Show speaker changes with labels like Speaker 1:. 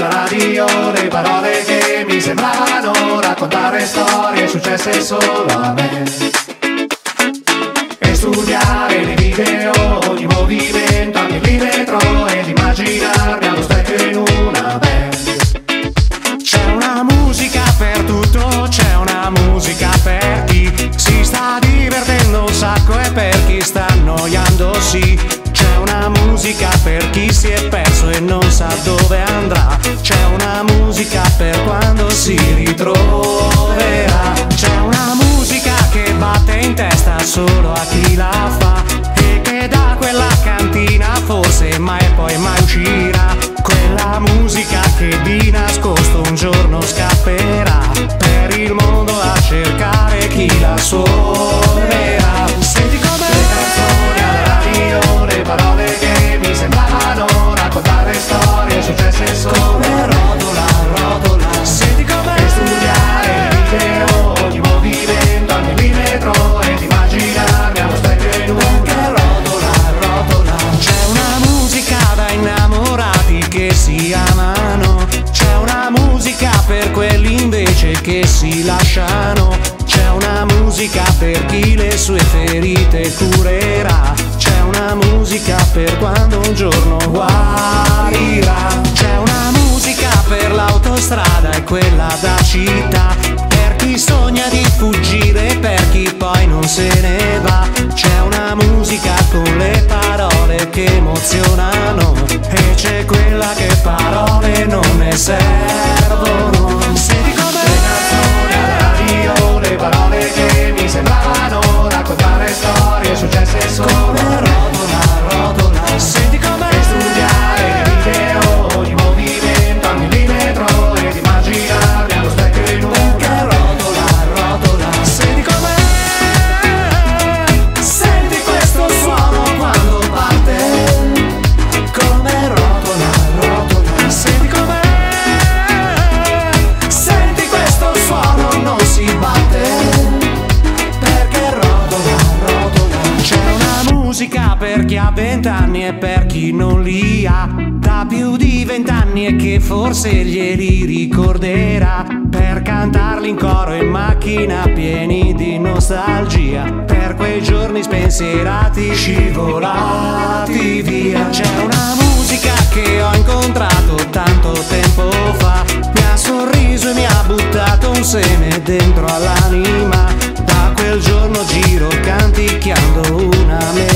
Speaker 1: alla radio le parole che mi sembravano raccontare storie successe solo a me. E studiare nei video ogni movimento al millimetro ed immaginarmi allo specchio in una band.
Speaker 2: C'è una musica per tutto, c'è una musica per chi si sta divertendo un sacco e per chi sta annoiandosi. C'è una musica per chi si è perso e non sa dove andrà. C'è una musica per quando si ritroverà. C'è una musica che batte in testa solo a chi la fa e che da quella cantina forse mai poi mai uscirà. Quella musica che di nascosto un giorno scapperà per il mondo a cercare chi la suonerà. Senti come
Speaker 1: le canzoni alla radio, le parole che mi sembravano raccontare storie successe solo
Speaker 2: come rotola, rotola. Senti come
Speaker 1: e studiare nei video ogni movimento al millimetro ed immaginarmi allo specchio in una
Speaker 2: rotola, rotola. C'è una musica da innamorati che si amano. C'è una musica per quelli invece che si lasciano. C'è una musica per chi le sue ferite curerà. C'è una musica per quando un giorno guarirà. C'è una musica per l'autostrada e quella da città, per chi sogna di fuggire, per chi poi non se ne va. C'è una musica con le parole che emozionano e c'è quella che parole non ne servono. Senti come
Speaker 1: le canzoni alla radio, le parole che mi sembravano raccontare storie successe solo
Speaker 2: come rotola, rotola. Senti come
Speaker 1: e studiare nei video ogni movimento al millimetro ed immaginarmi allo specchio in una
Speaker 2: rotola, rotola. Senti come senti questo suono quando parte, come rotola, rotola. Senti come senti questo suono non si batte perché rotola, rotola. C'è una musica per chi ha 20 anni e per chi non li ha da più di 20 anni e che forse glieli ricorderà, per cantarli in coro in macchina pieni di nostalgia, per quei giorni spensierati scivolati via. C'è una musica che ho incontrato tanto tempo fa, mi ha sorriso e mi ha buttato un seme dentro all'anima. Da quel giorno giro canticchiando una melodia